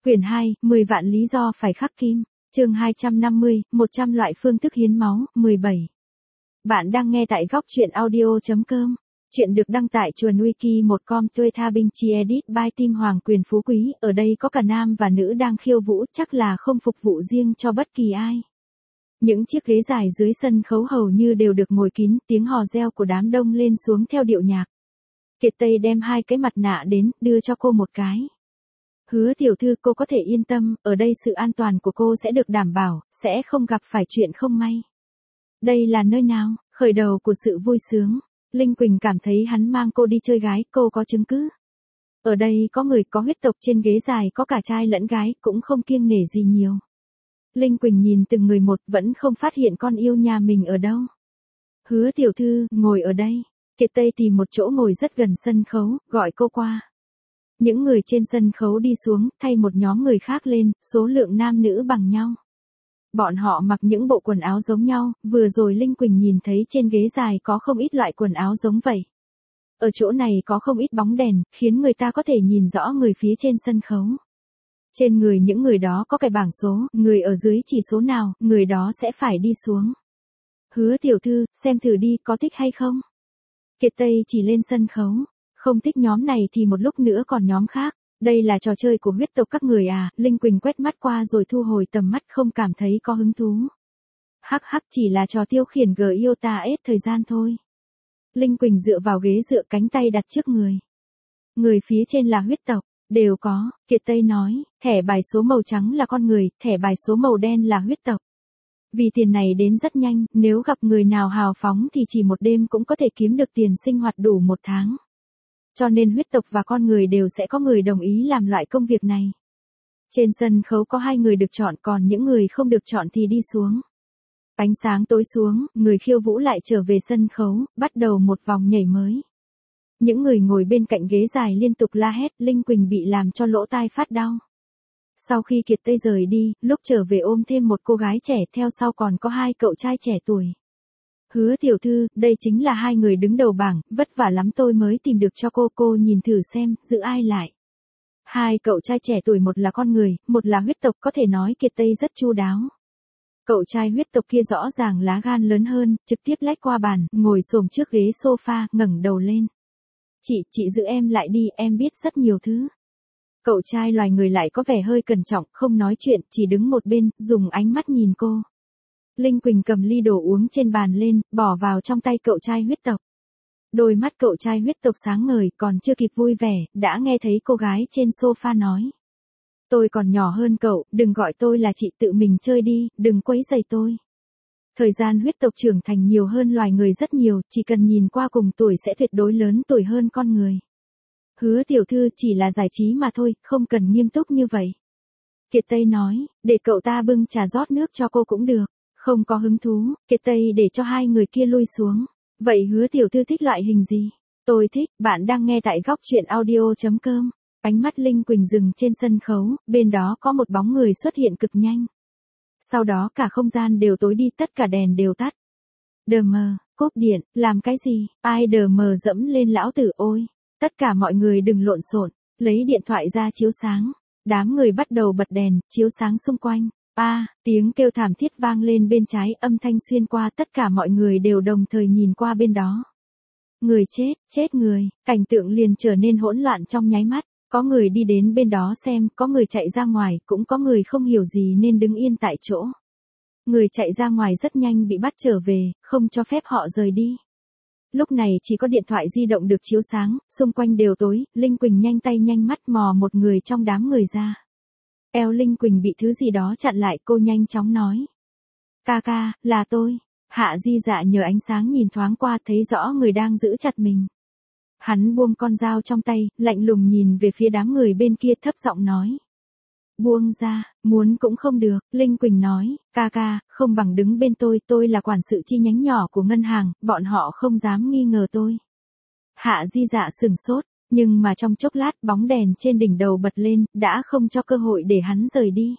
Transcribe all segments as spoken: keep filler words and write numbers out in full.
Quyển hai, mười vạn lý do phải khắc kim. Chương hai trăm năm mươi, một trăm loại phương thức hiến máu, mười bảy. Bạn đang nghe tại góc truyện audio chấm com. Chuyện được đăng tại chuồn wiki một com thuê tha binh chi edit by Tim Hoàng Quyền Phú Quý. Ở đây có cả nam và nữ đang khiêu vũ, chắc là không phục vụ riêng cho bất kỳ ai. Những chiếc ghế dài dưới sân khấu hầu như đều được ngồi kín, tiếng hò reo của đám đông lên xuống theo điệu nhạc. Kiệt Tây đem hai cái mặt nạ đến, đưa cho cô một cái. Hứa tiểu thư, cô có thể yên tâm, ở đây sự an toàn của cô sẽ được đảm bảo, sẽ không gặp phải chuyện không may. Đây là nơi nào? Khởi đầu của sự vui sướng. Linh Quỳnh cảm thấy hắn mang cô đi chơi gái, cô có chứng cứ. Ở đây có người có huyết tộc, trên ghế dài có cả trai lẫn gái, cũng không kiêng nể gì nhiều. Linh Quỳnh nhìn từng người một, vẫn không phát hiện con yêu nhà mình ở đâu. Hứa tiểu thư, ngồi ở đây. Kiệt Tây tìm một chỗ ngồi rất gần sân khấu, gọi cô qua. Những người trên sân khấu đi xuống, thay một nhóm người khác lên, số lượng nam nữ bằng nhau. Bọn họ mặc những bộ quần áo giống nhau, vừa rồi Linh Quỳnh nhìn thấy trên ghế dài có không ít loại quần áo giống vậy. Ở chỗ này có không ít bóng đèn, khiến người ta có thể nhìn rõ người phía trên sân khấu. Trên người những người đó có cái bảng số, người ở dưới chỉ số nào, người đó sẽ phải đi xuống. Hứa tiểu thư, xem thử đi, có thích hay không? Kiệt Tây chỉ lên sân khấu. Không thích nhóm này thì một lúc nữa còn nhóm khác. Đây là trò chơi của huyết tộc các người à? Linh Quỳnh quét mắt qua rồi thu hồi tầm mắt, không cảm thấy có hứng thú. Hắc hắc, chỉ là trò tiêu khiển g i o t a s thời gian thôi. Linh Quỳnh dựa vào ghế dựa, cánh tay đặt trước người. Người phía trên là huyết tộc, đều có. Kiệt Tây nói, thẻ bài số màu trắng là con người, thẻ bài số màu đen là huyết tộc. Vì tiền này đến rất nhanh, nếu gặp người nào hào phóng thì chỉ một đêm cũng có thể kiếm được tiền sinh hoạt đủ một tháng. Cho nên huyết tộc và con người đều sẽ có người đồng ý làm loại công việc này. Trên sân khấu có hai người được chọn, còn những người không được chọn thì đi xuống. Ánh sáng tối xuống, người khiêu vũ lại trở về sân khấu, bắt đầu một vòng nhảy mới. Những người ngồi bên cạnh ghế dài liên tục la hét, Linh Quỳnh bị làm cho lỗ tai phát đau. Sau khi Kiệt Tây rời đi, lúc trở về ôm thêm một cô gái trẻ, theo sau còn có hai cậu trai trẻ tuổi. Hứa tiểu thư, đây chính là hai người đứng đầu bảng, vất vả lắm tôi mới tìm được cho cô, cô nhìn thử xem, giữ ai lại. Hai cậu trai trẻ tuổi, một là con người, một là huyết tộc, có thể nói Kiệt Tây rất chu đáo. Cậu trai huyết tộc kia rõ ràng lá gan lớn hơn, trực tiếp lách qua bàn, ngồi xổm trước ghế sofa, ngẩng đầu lên. Chị, chị giữ em lại đi, em biết rất nhiều thứ. Cậu trai loài người lại có vẻ hơi cẩn trọng, không nói chuyện, chỉ đứng một bên, dùng ánh mắt nhìn cô. Linh Quỳnh cầm ly đồ uống trên bàn lên, bỏ vào trong tay cậu trai huyết tộc. Đôi mắt cậu trai huyết tộc sáng ngời, còn chưa kịp vui vẻ, đã nghe thấy cô gái trên sofa nói. Tôi còn nhỏ hơn cậu, đừng gọi tôi là chị, tự mình chơi đi, đừng quấy rầy tôi. Thời gian huyết tộc trưởng thành nhiều hơn loài người rất nhiều, chỉ cần nhìn qua cùng tuổi sẽ tuyệt đối lớn tuổi hơn con người. Hứa tiểu thư, chỉ là giải trí mà thôi, không cần nghiêm túc như vậy. Kiệt Tây nói, để cậu ta bưng trà rót nước cho cô cũng được. Không có hứng thú, Kiệt Tây để cho hai người kia lui xuống. Vậy hứa tiểu thư thích loại hình gì? Tôi thích, bạn đang nghe tại góc truyện audio chấm com. Ánh mắt Linh Quỳnh dừng trên sân khấu, bên đó có một bóng người xuất hiện cực nhanh. Sau đó cả không gian đều tối đi, tất cả đèn đều tắt. Đờ mờ, cúp điện, làm cái gì? Ai đờ mờ dẫm lên lão tử ôi? Tất cả mọi người đừng lộn xộn, lấy điện thoại ra chiếu sáng. Đám người bắt đầu bật đèn, chiếu sáng xung quanh. A, à, tiếng kêu thảm thiết vang lên bên trái, âm thanh xuyên qua, tất cả mọi người đều đồng thời nhìn qua bên đó. Người chết, chết người, cảnh tượng liền trở nên hỗn loạn trong nháy mắt, có người đi đến bên đó xem, có người chạy ra ngoài, cũng có người không hiểu gì nên đứng yên tại chỗ. Người chạy ra ngoài rất nhanh bị bắt trở về, không cho phép họ rời đi. Lúc này chỉ có điện thoại di động được chiếu sáng, xung quanh đều tối, Linh Quỳnh nhanh tay nhanh mắt mò một người trong đám người ra. Eo Linh Quỳnh bị thứ gì đó chặn lại, cô nhanh chóng nói. Ca ca, là tôi. Hạ Di Dạ nhờ ánh sáng nhìn thoáng qua, thấy rõ người đang giữ chặt mình. Hắn buông con dao trong tay, lạnh lùng nhìn về phía đám người bên kia, thấp giọng nói. Buông ra, muốn cũng không được, Linh Quỳnh nói, ca ca, không bằng đứng bên tôi, tôi là quản sự chi nhánh nhỏ của ngân hàng, bọn họ không dám nghi ngờ tôi. Hạ Di Dạ sừng sốt. Nhưng mà trong chốc lát bóng đèn trên đỉnh đầu bật lên, đã không cho cơ hội để hắn rời đi.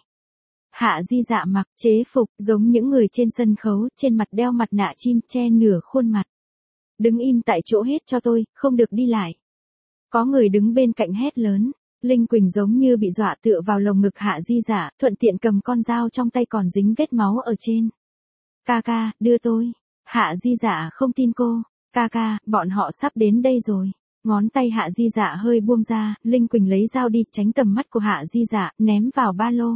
Hạ Di Dạ mặc chế phục, giống những người trên sân khấu, trên mặt đeo mặt nạ chim, che nửa khuôn mặt. Đứng im tại chỗ hết cho tôi, không được đi lại. Có người đứng bên cạnh hét lớn. Linh Quỳnh giống như bị dọa tựa vào lồng ngực Hạ Di Dạ, thuận tiện cầm con dao trong tay còn dính vết máu ở trên. Ca ca, đưa tôi. Hạ Di Dạ không tin cô. Ca ca, bọn họ sắp đến đây rồi. Ngón tay Hạ Di Dạ hơi buông ra, Linh Quỳnh lấy dao đi tránh tầm mắt của Hạ Di Dạ, ném vào ba lô.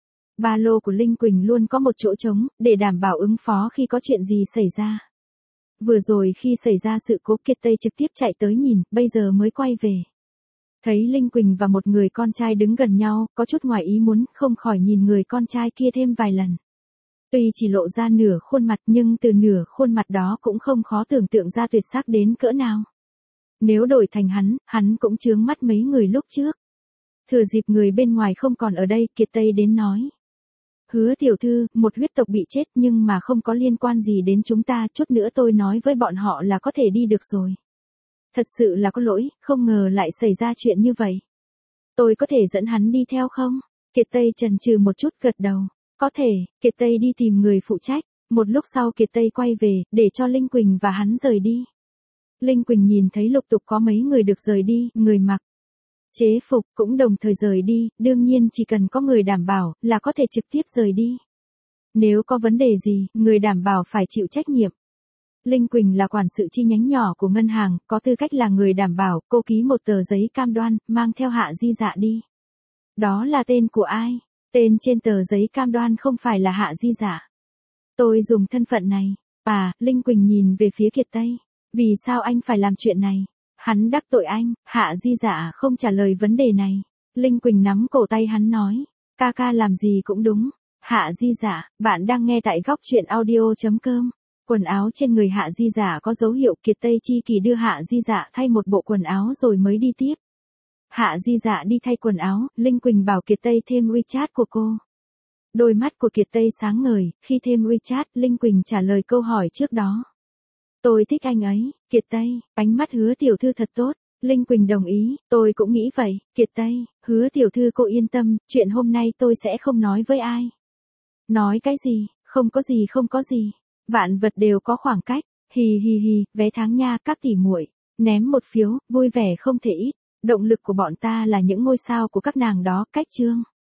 Ba lô của Linh Quỳnh luôn có một chỗ trống, để đảm bảo ứng phó khi có chuyện gì xảy ra. Vừa rồi khi xảy ra sự cố Kiệt Tây trực tiếp chạy tới nhìn, bây giờ mới quay về. Thấy Linh Quỳnh và một người con trai đứng gần nhau, có chút ngoài ý muốn, không khỏi nhìn người con trai kia thêm vài lần. Tuy chỉ lộ ra nửa khuôn mặt nhưng từ nửa khuôn mặt đó cũng không khó tưởng tượng ra tuyệt sắc đến cỡ nào. Nếu đổi thành hắn, hắn cũng chướng mắt mấy người lúc trước. Thừa dịp người bên ngoài không còn ở đây, Kiệt Tây đến nói. Hứa tiểu thư, một huyết tộc bị chết nhưng mà không có liên quan gì đến chúng ta, chút nữa tôi nói với bọn họ là có thể đi được rồi. Thật sự là có lỗi, không ngờ lại xảy ra chuyện như vậy. Tôi có thể dẫn hắn đi theo không? Kiệt Tây chần chừ một chút gật đầu. Có thể, Kiệt Tây đi tìm người phụ trách. Một lúc sau Kiệt Tây quay về, để cho Linh Quỳnh và hắn rời đi. Linh Quỳnh nhìn thấy lục tục có mấy người được rời đi, người mặc chế phục cũng đồng thời rời đi, đương nhiên chỉ cần có người đảm bảo là có thể trực tiếp rời đi. Nếu có vấn đề gì, người đảm bảo phải chịu trách nhiệm. Linh Quỳnh là quản sự chi nhánh nhỏ của ngân hàng, có tư cách là người đảm bảo, cô ký một tờ giấy cam đoan, mang theo Hạ Di Dạ đi. Đó là tên của ai? Tên trên tờ giấy cam đoan không phải là Hạ Di Dạ. Tôi dùng thân phận này. À, Linh Quỳnh nhìn về phía Kiệt Tây. Vì sao anh phải làm chuyện này? Hắn đắc tội anh. Hạ Di Dạ không trả lời vấn đề này. Linh Quỳnh nắm cổ tay hắn nói. Ca ca làm gì cũng đúng. Hạ Di Dạ, bạn đang nghe tại góc truyện audio.com. Quần áo trên người Hạ Di Dạ có dấu hiệu. Kiệt Tây chi kỳ đưa Hạ Di Dạ thay một bộ quần áo rồi mới đi tiếp. Hạ Di Dạ đi thay quần áo, Linh Quỳnh bảo Kiệt Tây thêm WeChat của cô. Đôi mắt của Kiệt Tây sáng ngời, khi thêm WeChat, Linh Quỳnh trả lời câu hỏi trước đó. Tôi thích anh ấy. Kiệt Tây, ánh mắt Hứa tiểu thư thật tốt. Linh Quỳnh đồng ý, tôi cũng nghĩ vậy. Kiệt Tây, Hứa tiểu thư cô yên tâm, chuyện hôm nay tôi sẽ không nói với ai. Nói cái gì? Không có gì không có gì. Vạn vật đều có khoảng cách. Hì hì hì, vé tháng nha các tỷ muội. Ném một phiếu, vui vẻ không thể ít. Động lực của bọn ta là những ngôi sao của các nàng đó, cách chương.